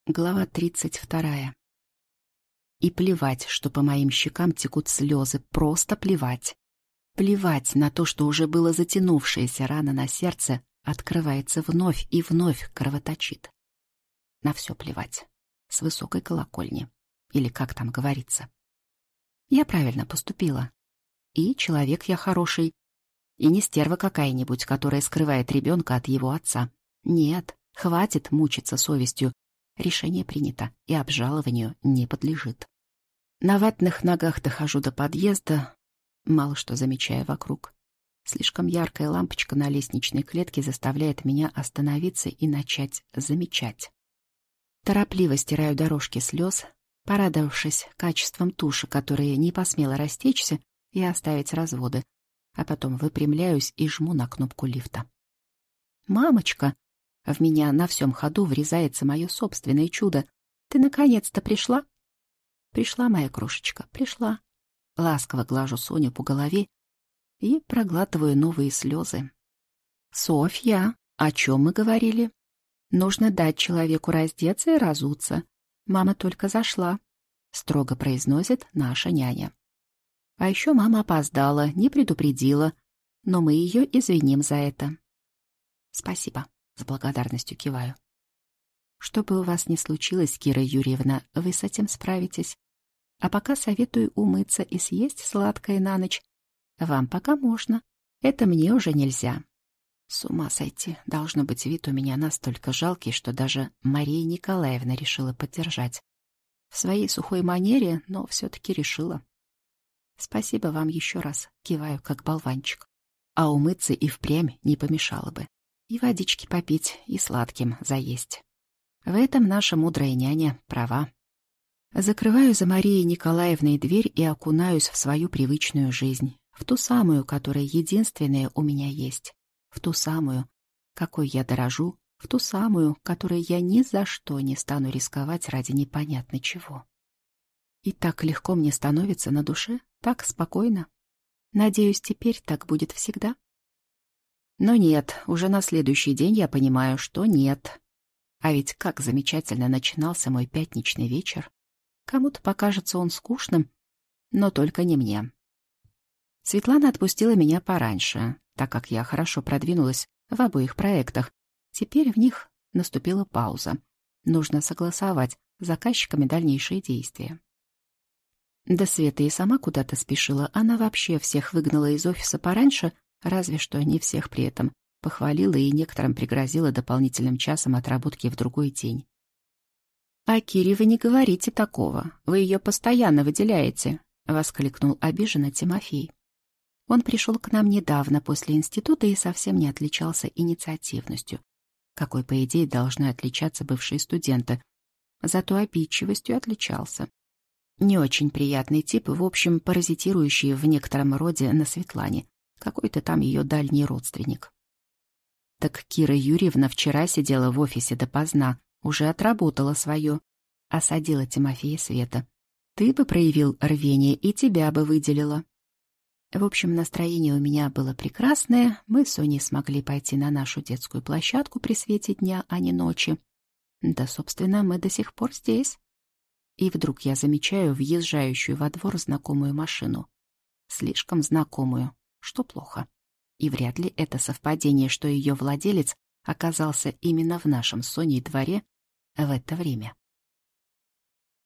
Глава 32. И плевать, что по моим щекам текут слезы, просто плевать. Плевать на то, что уже было затянувшаяся рана на сердце, открывается вновь и вновь кровоточит. На все плевать. С высокой колокольни. Или как там говорится. Я правильно поступила. И человек я хороший. И не стерва какая-нибудь, которая скрывает ребенка от его отца. Нет, хватит мучиться совестью. Решение принято, и обжалованию не подлежит. На ватных ногах дохожу до подъезда, мало что замечая вокруг. Слишком яркая лампочка на лестничной клетке заставляет меня остановиться и начать замечать. Торопливо стираю дорожки слез, порадовавшись качеством туши, которая не посмела растечься и оставить разводы, а потом выпрямляюсь и жму на кнопку лифта. «Мамочка!» В меня на всем ходу врезается мое собственное чудо. «Ты наконец-то пришла?» «Пришла, моя крошечка, пришла». Ласково глажу Соню по голове и проглатываю новые слезы. «Софья, о чем мы говорили? Нужно дать человеку раздеться и разуться. Мама только зашла», — строго произносит наша няня. А еще мама опоздала, не предупредила, но мы ее извиним за это. «Спасибо». С благодарностью киваю. Что бы у вас ни случилось, Кира Юрьевна, вы с этим справитесь. А пока советую умыться и съесть сладкое на ночь. Вам пока можно. Это мне уже нельзя. С ума сойти. Должно быть, вид у меня настолько жалкий, что даже Мария Николаевна решила поддержать. В своей сухой манере, но все-таки решила. Спасибо вам еще раз. Киваю, как болванчик. А умыться и впрямь не помешало бы. И водички попить, и сладким заесть. В этом наша мудрая няня права. Закрываю за Марией Николаевной дверь и окунаюсь в свою привычную жизнь, в ту самую, которая единственная у меня есть, в ту самую, какой я дорожу, в ту самую, которой я ни за что не стану рисковать ради непонятно чего. И так легко мне становится на душе, так спокойно. Надеюсь, теперь так будет всегда. Но нет, уже на следующий день я понимаю, что нет. А ведь как замечательно начинался мой пятничный вечер. Кому-то покажется он скучным, но только не мне. Светлана отпустила меня пораньше, так как я хорошо продвинулась в обоих проектах. Теперь в них наступила пауза. Нужно согласовать с заказчиками дальнейшие действия. Да Света и сама куда-то спешила. Она вообще всех выгнала из офиса пораньше, разве что не всех при этом похвалила и некоторым пригрозила дополнительным часом отработки в другой день. «А Кире вы не говорите такого, вы ее постоянно выделяете», — воскликнул обиженно Тимофей. Он пришел к нам недавно после института и совсем не отличался инициативностью, какой, по идее, должны отличаться бывшие студенты, зато обидчивостью отличался. Не очень приятный тип, в общем, паразитирующий в некотором роде на Светлане. Какой-то там ее дальний родственник. Так Кира Юрьевна вчера сидела в офисе допоздна, уже отработала свое. Осадила Тимофея Света. Ты бы проявил рвение, и тебя бы выделила. В общем, настроение у меня было прекрасное. Мы с Соней смогли пойти на нашу детскую площадку при свете дня, а не ночи. Да, собственно, мы до сих пор здесь. И вдруг я замечаю въезжающую во двор знакомую машину. Слишком знакомую. Что плохо. И вряд ли это совпадение, что ее владелец оказался именно в нашем с Соней дворе в это время.